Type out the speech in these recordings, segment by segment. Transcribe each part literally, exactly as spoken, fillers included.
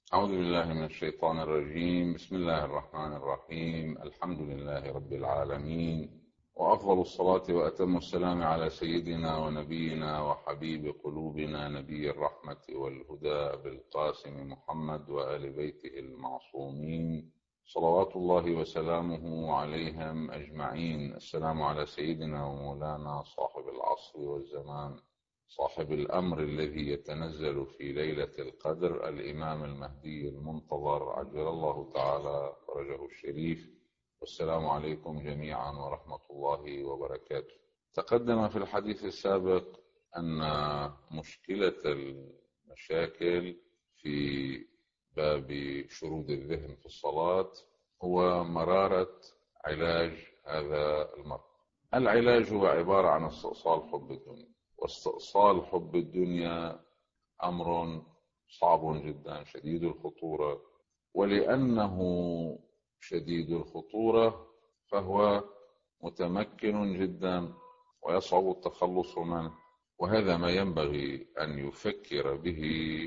أعوذ بالله من الشيطان الرجيم. بسم الله الرحمن الرحيم. الحمد لله رب العالمين، وأفضل الصلاة وأتم السلام على سيدنا ونبينا وحبيب قلوبنا نبي الرحمة والهدى بالقاسم محمد وآل بيته المعصومين صلوات الله وسلامه عليهم أجمعين. السلام على سيدنا ومولانا صاحب العصر والزمان، صاحب الأمر الذي يتنزل في ليلة القدر، الإمام المهدي المنتظر عجل الله تعالى فرجه الشريف. والسلام عليكم جميعا ورحمة الله وبركاته. تقدم في الحديث السابق أن مشكلة المشاكل في باب شرود الذهن في الصلاة هو مرارة علاج هذا المرض. العلاج هو عبارة عن استئصال حب الدنيا، واستئصال حب الدنيا أمر صعب جدا شديد الخطورة، ولأنه شديد الخطورة فهو متمكن جدا ويصعب التخلص منه، وهذا ما ينبغي أن يفكر به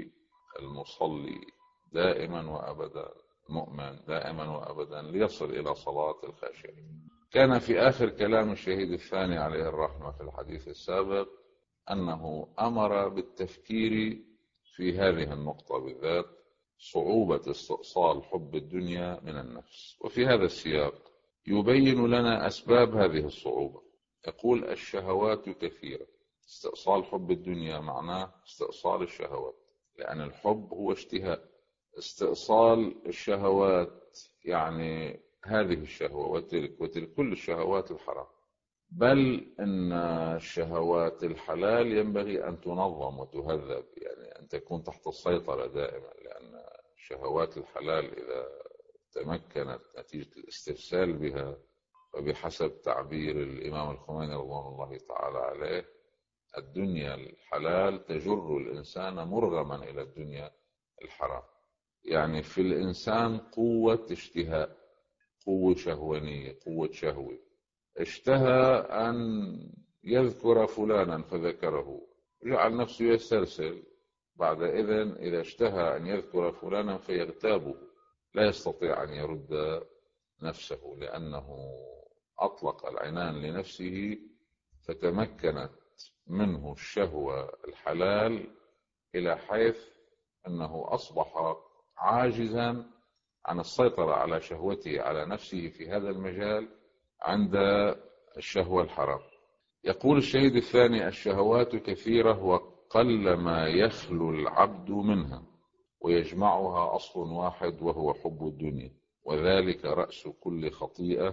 المصلي دائما وأبدا، المؤمن دائما وأبدا، ليصل إلى صلاة الخاشعين. كان في آخر كلام الشهيد الثاني عليه الرحمة في الحديث السابق أنه أمر بالتفكير في هذه النقطة بالذات، صعوبة استئصال حب الدنيا من النفس. وفي هذا السياق يبين لنا أسباب هذه الصعوبة. يقول: الشهوات كثيرة. استئصال حب الدنيا معناه استئصال الشهوات، لأن الحب هو اشتهاء. استئصال الشهوات يعني هذه الشهوة وتلك وتلك، كل الشهوات الحرام، بل إن الشهوات الحلال ينبغي أن تنظم وتهذب، يعني أن تكون تحت السيطرة دائما، لأن شهوات الحلال إذا تمكنت نتيجة الاسترسال بها، وبحسب تعبير الإمام الخميني رضوان الله تعالى عليه: الدنيا الحلال تجر الإنسان مرغما إلى الدنيا الحرام. يعني في الإنسان قوة اشتهاء، قوة شهوانية، قوة شهوة. اشتهى أن يذكر فلانا فذكره، جعل نفسه يسترسل. بعد إذن إذا اشتهى أن يذكر فلانا فيغتابه، لا يستطيع أن يرد نفسه، لأنه أطلق العنان لنفسه، فتمكنت منه الشهوة الحلال إلى حيث أنه أصبح عاجزا عن السيطرة على شهوته على نفسه في هذا المجال عند الشهوة الحرام. يقول الشهيد الثاني: الشهوات كثيرة وقل ما يخلو العبد منها، ويجمعها أصل واحد وهو حب الدنيا، وذلك رأس كل خطيئة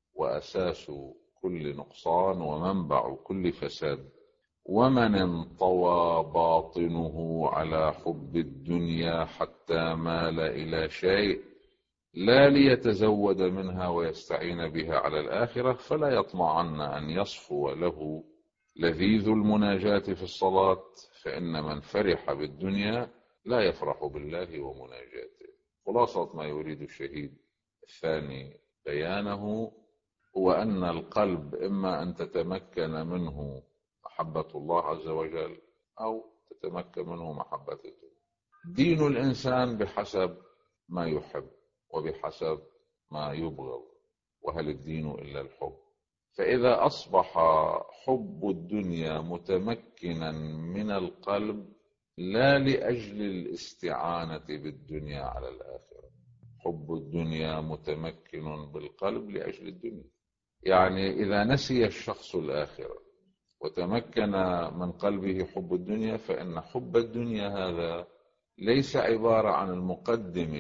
وأساس كل نقصان ومنبع كل فساد. ومن انطوى باطنه على حب الدنيا حتى مال إلى شيء لا ليتزود منها ويستعين بها على الآخرة، فلا يطمعن أن يصفو له لذيذ المناجاة في الصلاة، فإن من فرح بالدنيا لا يفرح بالله ومناجاته. خلاصة ما يريد الشهيد الثاني بيانه هو أن القلب إما أن تتمكن منه محبة الله عز وجل، أو تتمكن منه محبة الدنيا. دين الإنسان بحسب ما يحب وبحسب ما يبغض، وهل الدين إلا الحب؟ فإذا أصبح حب الدنيا متمكنا من القلب لا لأجل الاستعانة بالدنيا على الآخرة، حب الدنيا متمكن بالقلب لأجل الدنيا. يعني إذا نسي الشخص الآخرة وتمكن من قلبه حب الدنيا، فإن حب الدنيا هذا ليس عبارة عن المقدم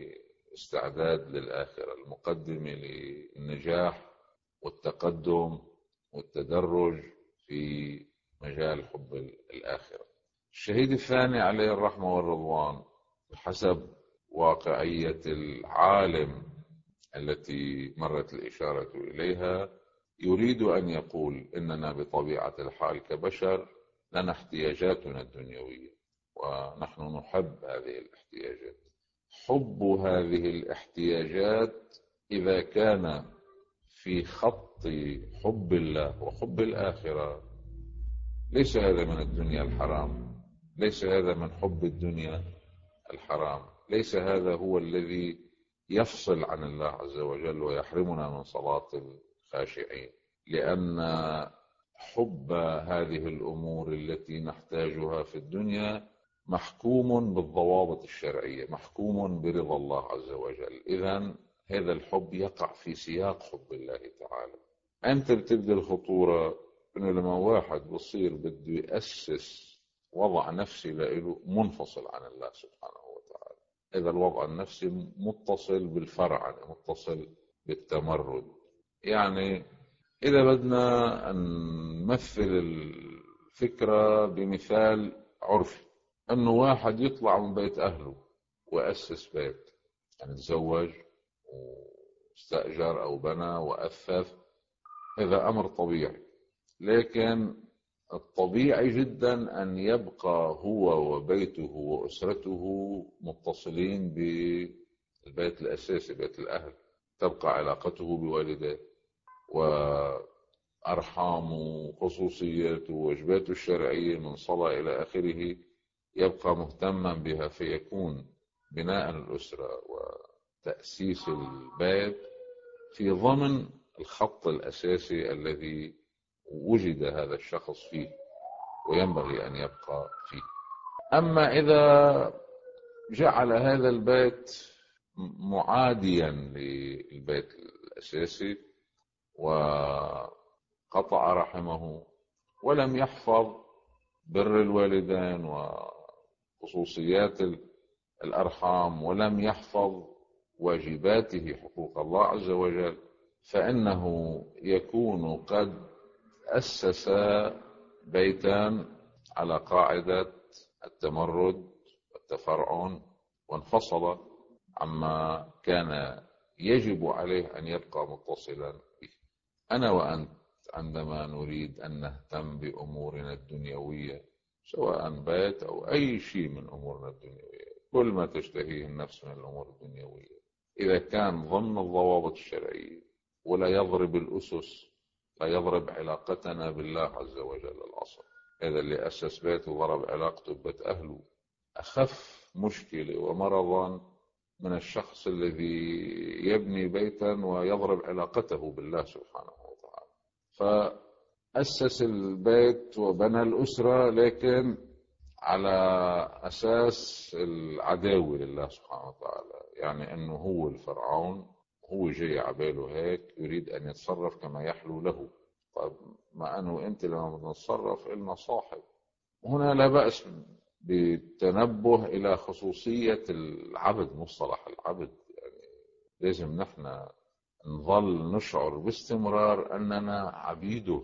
لاستعداد للآخرة، المقدم للنجاح والتقدم والتدرج في مجال حب الآخرة. الشهيد الثاني عليه الرحمة والرضوان بحسب واقعية العالم التي مرت الإشارة إليها يريد أن يقول إننا بطبيعة الحال كبشر لنا احتياجاتنا الدنيوية، ونحن نحب هذه الاحتياجات. حب هذه الاحتياجات إذا كان في خط حب الله وحب الآخرة ليس هذا من الدنيا الحرام، ليس هذا من حب الدنيا الحرام، ليس هذا هو الذي يفصل عن الله عز وجل ويحرمنا من صلاة الخاشعين، لأن حب هذه الأمور التي نحتاجها في الدنيا محكوم بالضوابط الشرعية، محكوم برضا الله عز وجل. إذن هذا الحب يقع في سياق حب الله تعالى. أنت بتبدأ الخطورة إنه لما واحد بصير بده يأسس وضع نفسي لإله منفصل عن الله سبحانه وتعالى، إذا الوضع النفسي متصل بالفرع، متصل بالتمرد. يعني إذا بدنا نمثل الفكرة بمثال عرفي، أنه واحد يطلع من بيت أهله وأسس بيت، يعني تزوج واستأجر أو بنى وأثث، هذا أمر طبيعي. لكن الطبيعي جدا أن يبقى هو وبيته وأسرته متصلين بالبيت الأساسي، بيت الأهل، تبقى علاقته بوالديه وأرحامه وخصوصياته وواجباته الشرعية من صلاة إلى آخره، يبقى مهتما بها، فيكون بناء الأسرة وتأسيس البيت في ضمن الخط الأساسي الذي وجد هذا الشخص فيه وينبغي أن يبقى فيه. أما إذا جعل هذا البيت معاديا للبيت الأساسي وقطع رحمه ولم يحفظ بر الوالدين وخصوصيات الأرحام ولم يحفظ واجباته حقوق الله عز وجل، فإنه يكون قد أسس بيتا على قاعدة التمرد والتفرعن وانفصل عما كان يجب عليه أن يبقى متصلا به. أنا وأنت عندما نريد أن نهتم بأمورنا الدنيوية، سواء بيت أو أي شيء من أمورنا الدنيوية، كل ما تشتهيه النفس من الأمور الدنيوية، إذا كان ضمن الضوابط الشرعية ولا يضرب الأسس، لا يضرب علاقتنا بالله عز وجل الأصل. هذا اللي أسس بيته وضرب علاقته ببيت أهله أخف مشكلة ومرضا من الشخص الذي يبني بيتا ويضرب علاقته بالله سبحانه وتعالى. فأسس البيت وبنى الأسرة لكن على أساس العداوة لله سبحانه وتعالى، يعني أنه هو الفرعون، هو جاي عباله هيك يريد أن يتصرف كما يحلو له. طيب ما أنه أنت لما نتصرف إلنا صاحب، هنا لا بأس بالتنبه إلى خصوصية العبد، مصطلح العبد. يعني لازم نحن نظل نشعر باستمرار أننا عبيده.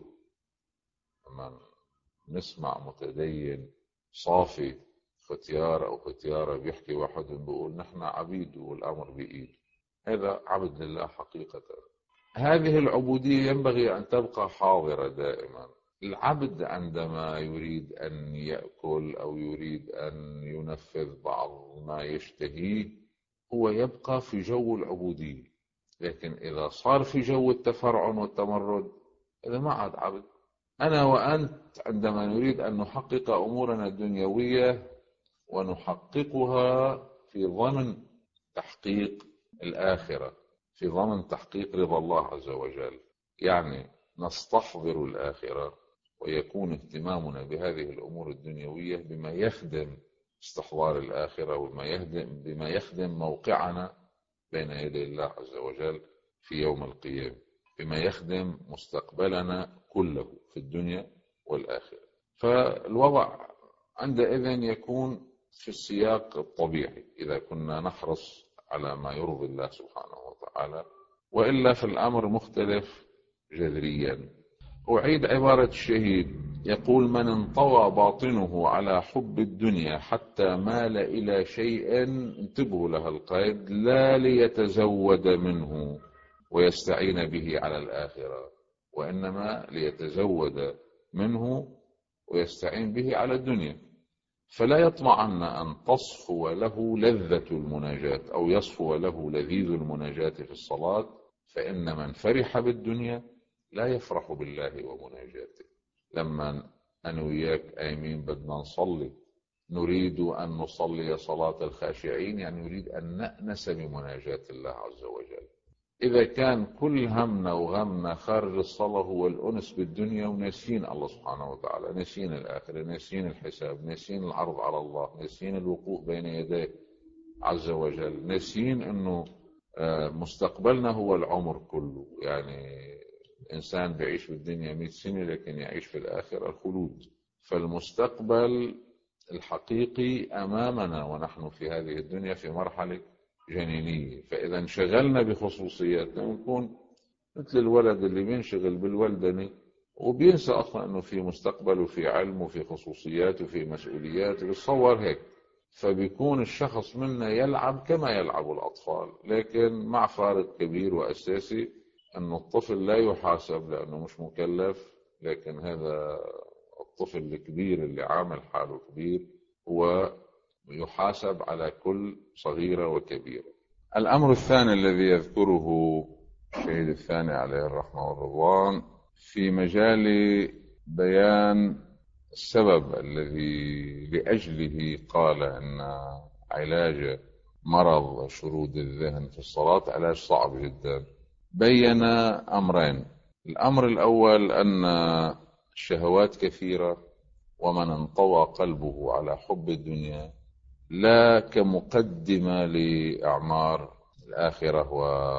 لما نسمع متدين صافي ختيار أو ختيارة بيحكي واحد بيقول نحن عبيده والأمر بإيده، هذا عبد لله حقيقة. هذه العبودية ينبغي أن تبقى حاضرة دائما. العبد عندما يريد أن يأكل أو يريد أن ينفذ بعض ما يشتهيه هو يبقى في جو العبودية، لكن إذا صار في جو التفرعن والتمرد إذا ما عاد عبد. أنا وأنت عندما نريد أن نحقق أمورنا الدنيوية ونحققها في ضمن تحقيق الآخرة، في ضمن تحقيق رضا الله عز وجل، يعني نستحضر الآخرة ويكون اهتمامنا بهذه الأمور الدنيوية بما يخدم استحضار الآخرة وبما يخدم, بما يخدم موقعنا بين يدي الله عز وجل في يوم القيامة، بما يخدم مستقبلنا كله في الدنيا والآخرة. فالوضع عندئذ يكون في السياق الطبيعي إذا كنا نحرص على ما يرضي الله سبحانه وتعالى، وإلا في الأمر مختلف جذريا. أعيد عبارة الشهيد، يقول من انطوى باطنه على حب الدنيا حتى مال إلى شيء، انتبهوا لها القيد، لا ليتزود منه ويستعين به على الآخرة، وإنما ليتزود منه ويستعين به على الدنيا، فلا يطمعن أن تصفو له لذة المناجاة أو يصفو له لذيذ المناجاة في الصلاة، فإن من فرح بالدنيا لا يفرح بالله ومناجاته. لما أنا وياك آمين بدنا نصلي نريد أن نصلي صلاة الخاشعين، يعني نريد أن نأنس بمناجاة الله عز وجل. إذا كان كل همنا وغمنا خارج الصلاة هو الأنس بالدنيا وناسين الله سبحانه وتعالى، ناسين الآخرة، ناسين الحساب، ناسين العرض على الله، ناسين الوقوف بين يديه عز وجل، ناسين أنه مستقبلنا هو العمر كله. يعني الإنسان بيعيش في الدنيا مئة سنة لكن يعيش في الآخرة الخلود. فالمستقبل الحقيقي أمامنا ونحن في هذه الدنيا في مرحلة جنينية. فإذا انشغلنا بخصوصياتنا ونكون مثل الولد اللي بينشغل بالولدنة وبينسى أصلا أنه في مستقبل وفي علم وفي خصوصيات وفي مسؤوليات، وبيتصور هيك. فبيكون الشخص منا يلعب كما يلعب الأطفال، لكن مع فارق كبير وأساسي أن الطفل لا يحاسب لأنه مش مكلف، لكن هذا الطفل الكبير اللي عامل حاله كبير هو يحاسب على كل صغيرة وكبيرة. الأمر الثاني الذي يذكره الشهيد الثاني عليه الرحمة والرضوان في مجال بيان السبب الذي لأجله قال أن علاج مرض شرود الذهن في الصلاة علاج صعب جدا. بين أمرين: الأمر الأول أن الشهوات كثيرة، ومن انطوى قلبه على حب الدنيا لا كمقدمة لأعمار الآخرة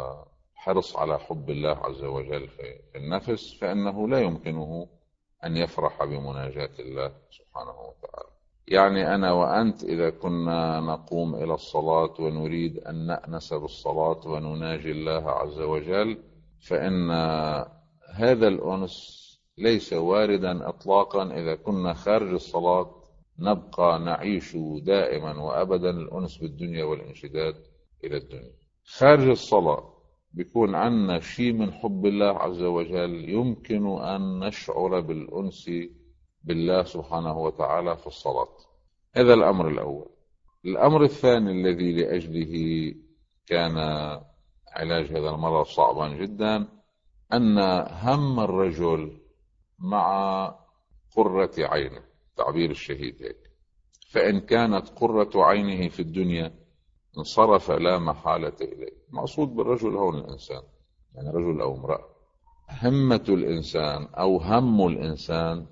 وحرص على حب الله عز وجل في النفس، فإنه لا يمكنه أن يفرح بمناجاة الله سبحانه وتعالى. يعني أنا وأنت إذا كنا نقوم إلى الصلاة ونريد أن نأنس بالصلاة ونناجي الله عز وجل، فإن هذا الأنس ليس واردا إطلاقا إذا كنا خارج الصلاة نبقى نعيش دائما وأبدا الأنس بالدنيا والانشداد إلى الدنيا. خارج الصلاة بيكون عنا شيء من حب الله عز وجل يمكن أن نشعر بالأنس بالله سبحانه وتعالى في الصلاة. هذا الأمر الأول. الأمر الثاني الذي لأجله كان علاج هذا المرض صعبا جدا أن هم الرجل مع قرة عينه، تعبير الشهيد هيك، فإن كانت قرة عينه في الدنيا انصرف لا محالة إليه. مقصود بالرجل هون الإنسان، يعني رجل أو امرأة. همة الإنسان أو هم الإنسان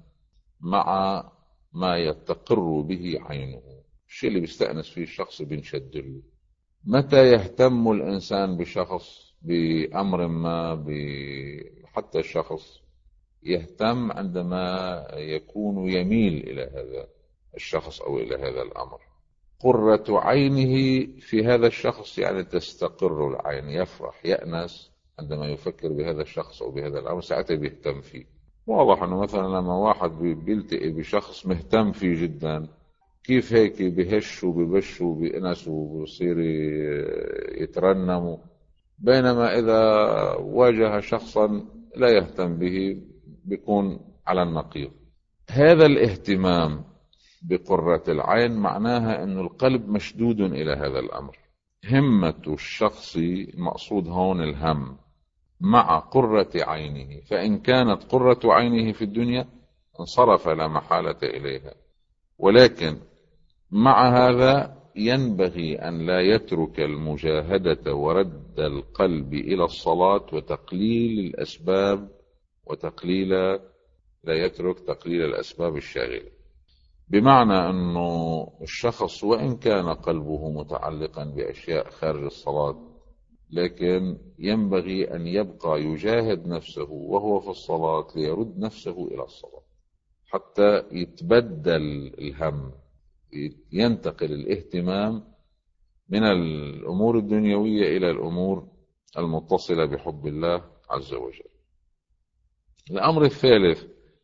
مع ما يتقر به عينه، الشيء اللي بيستأنس فيه الشخص بينشد له. متى يهتم الإنسان بشخص بأمر ما، حتى الشخص يهتم عندما يكون يميل إلى هذا الشخص أو إلى هذا الأمر. قرة عينه في هذا الشخص يعني تستقر العين، يفرح يأنس عندما يفكر بهذا الشخص أو بهذا الأمر، ساعتها بيهتم فيه. واضح أنه مثلا لما واحد بيلتقي بشخص مهتم فيه جدا، كيف هيك بهش وببش وبيأنس وبصير يترنم، بينما إذا واجه شخصا لا يهتم به بيكون على النقيض. هذا الاهتمام بقرة العين معناها أن القلب مشدود إلى هذا الأمر. همة الشخص مقصود هون الهم مع قرة عينه، فإن كانت قرة عينه في الدنيا انصرف لا محالة إليها. ولكن مع هذا ينبغي أن لا يترك المجاهدة ورد القلب إلى الصلاة وتقليل الأسباب، وتقليل لا يترك تقليل الأسباب الشاغلة. بمعنى أنه الشخص وإن كان قلبه متعلقا بأشياء خارج الصلاة، لكن ينبغي أن يبقى يجاهد نفسه وهو في الصلاة ليرد نفسه إلى الصلاة حتى يتبدل الهم، ينتقل الاهتمام من الأمور الدنيوية إلى الأمور المتصلة بحب الله عز وجل. الأمر الثالث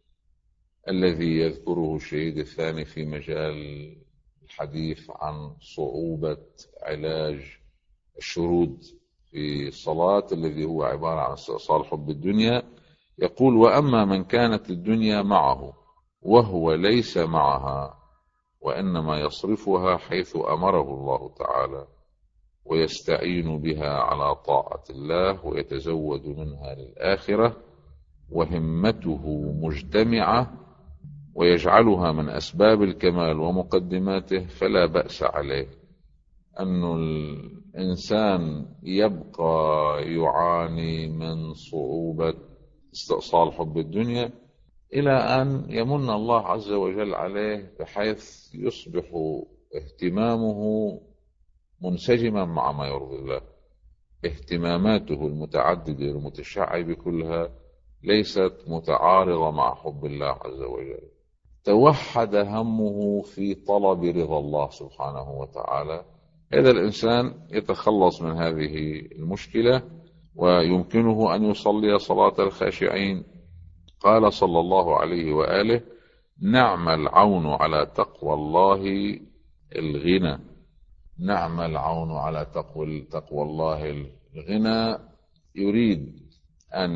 الذي يذكره الشهيد الثاني في مجال الحديث عن صعوبة علاج الشرود في الصلاة الذي هو عبارة عن استئصال حب الدنيا، يقول: وأما من كانت الدنيا معه وهو ليس معها وإنما يصرفها حيث أمره الله تعالى ويستعين بها على طاعة الله ويتزود منها للآخرة وهمته مجتمعة ويجعلها من أسباب الكمال ومقدماته، فلا بأس عليه أن الإنسان يبقى يعاني من صعوبة استئصال حب الدنيا إلى أن يمن الله عز وجل عليه بحيث يصبح اهتمامه منسجما مع ما يرضي الله. اهتماماته المتعددة المتشعبة كلها ليست متعارضة مع حب الله عز وجل. توحد همه في طلب رضا الله سبحانه وتعالى. هذا الإنسان يتخلص من هذه المشكلة ويمكنه أن يصلي صلاة الخاشعين. قال صلى الله عليه وآله: نعم العون على تقوى الله الغنى. نعم العون على تقوى, تقوى الله الغنى. يريد أن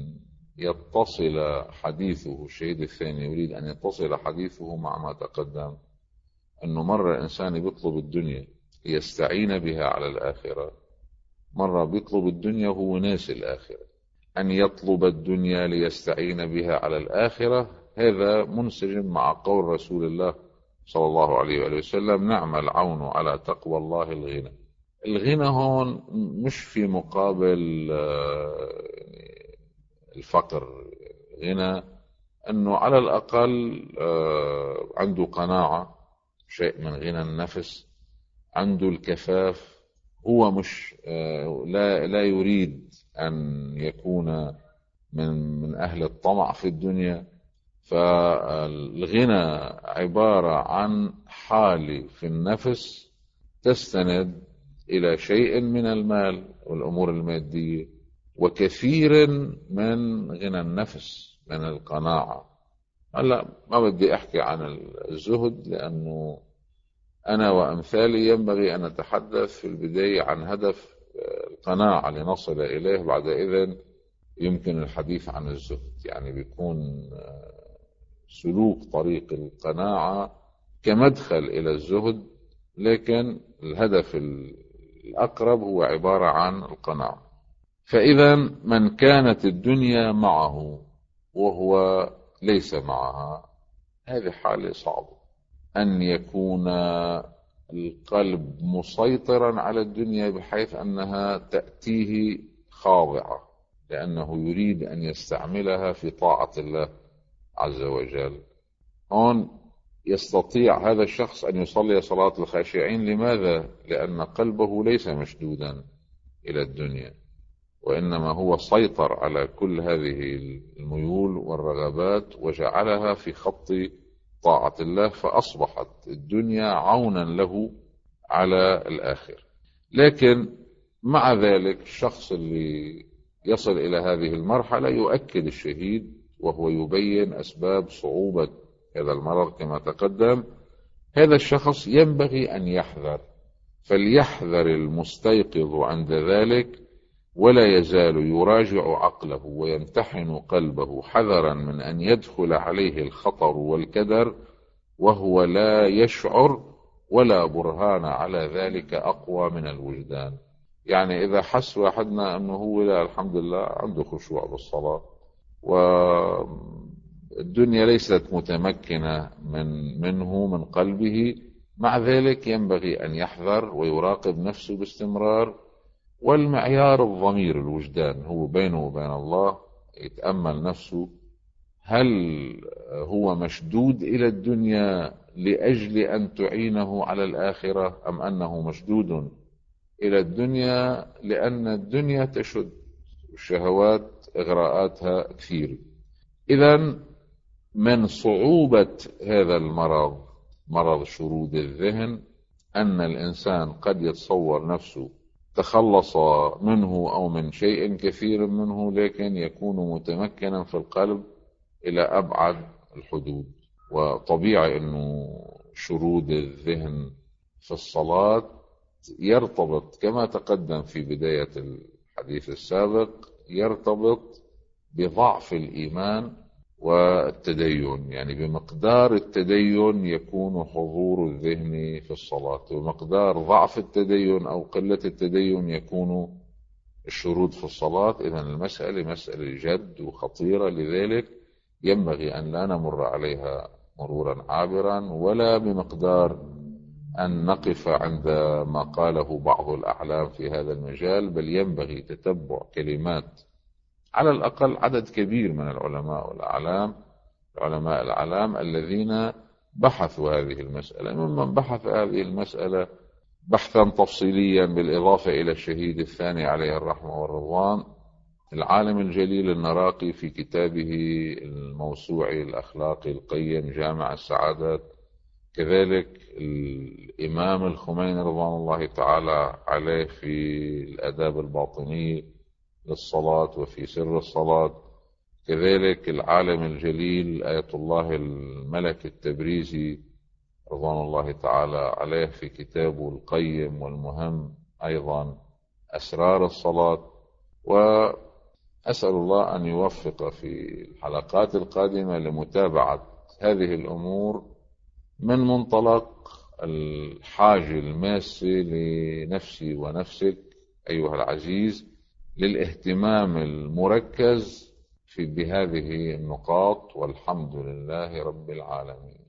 يتصل حديثه، الشهيد الثاني يريد أن يتصل حديثه مع ما تقدم، أنه مرة إنسان بيطلب الدنيا يستعين بها على الآخرة، مرة بيطلب الدنيا وهو ناسي الآخرة. أن يطلب الدنيا ليستعين بها على الآخرة هذا منسجم مع قول رسول الله صلى الله عليه وآله وسلم: نعم العون على تقوى الله الغنى. الغنى هون مش في مقابل الفقر، غنى أنه على الأقل عنده قناعة، شيء من غنى النفس، عنده الكفاف، هو مش لا لا يريد أن يكون من من أهل الطمع في الدنيا. فالغنى عبارة عن حال في النفس تستند إلى شيء من المال والأمور المادية، وكثير من غنى النفس من القناعة. هلا ما بدي أحكي عن الزهد لأنه أنا وأمثالي ينبغي أن نتحدث في البداية عن هدف القناعة لنصل إليه، بعد إذن يمكن الحديث عن الزهد. يعني بيكون سلوك طريق القناعة كمدخل إلى الزهد، لكن الهدف الأقرب هو عبارة عن القناعة. فإذا من كانت الدنيا معه وهو ليس معها، هذه حالة صعبة. أن يكون القلب مسيطرا على الدنيا بحيث أنها تأتيه خاضعة لأنه يريد أن يستعملها في طاعة الله عز وجل. هون يستطيع هذا الشخص أن يصلي صلاة الخاشعين. لماذا؟ لأن قلبه ليس مشدودا إلى الدنيا، وإنما هو سيطر على كل هذه الميول والرغبات وجعلها في خط طاعة الله، فأصبحت الدنيا عونا له على الآخر. لكن مع ذلك الشخص اللي يصل إلى هذه المرحلة يؤكد الشهيد وهو يبين أسباب صعوبة هذا المرض كما تقدم. هذا الشخص ينبغي أن يحذر، فليحذر المستيقظ عند ذلك ولا يزال يراجع عقله ويمتحن قلبه حذرا من أن يدخل عليه الخطر والكدر وهو لا يشعر ولا برهان على ذلك أقوى من الوجدان. يعني إذا حس واحدنا أنه هو لا الحمد لله عنده خشوع بالصلاة والدنيا ليست متمكنة من منه من قلبه، مع ذلك ينبغي أن يحذر ويراقب نفسه باستمرار. والمعيار الضمير الوجدان هو بينه وبين الله، يتأمل نفسه هل هو مشدود إلى الدنيا لأجل أن تعينه على الآخرة، أم أنه مشدود إلى الدنيا لأن الدنيا تشد والشهوات إغراءاتها كثير. إذن من صعوبة هذا المرض، مرض شرود الذهن، أن الإنسان قد يتصور نفسه تخلص منه أو من شيء كثير منه، لكن يكون متمكنا في القلب إلى أبعد الحدود. وطبيعي أنه شرود الذهن في الصلاة يرتبط كما تقدم في بداية الحديث السابق، يرتبط بضعف الإيمان والتدين. يعني بمقدار التدين يكون حضور الذهن في الصلاة، ومقدار ضعف التدين أو قلة التدين يكون الشرود في الصلاة. إذن المسألة مسألة جد وخطيرة، لذلك ينبغي أن لا نمر عليها مرورا عابرا، ولا بمقدار أن نقف عند ما قاله بعض الأعلام في هذا المجال، بل ينبغي تتبع كلمات على الأقل عدد كبير من العلماء والأعلام، العلماء الأعلام الذين بحثوا هذه المسألة، ممن بحث هذه المسألة بحثا تفصيليا بالإضافة إلى الشهيد الثاني عليه الرحمة والرضوان العالم الجليل النراقي في كتابه الموسوعي الأخلاقي القيم جامع السعادات، كذلك الإمام الخميني رضوان الله تعالى عليه في الآداب الباطنية للصلاة وفي سر الصلاة، كذلك العالم الجليل آية الله الملك التبريزي رضوان الله تعالى عليه في كتابه القيم والمهم أيضا أسرار الصلاة. وأسأل الله أن يوفق في الحلقات القادمة لمتابعة هذه الأمور من منطلق الحاجة الماسة لنفسي ونفسك أيها العزيز للاهتمام المركز في بهذه النقاط، والحمد لله رب العالمين.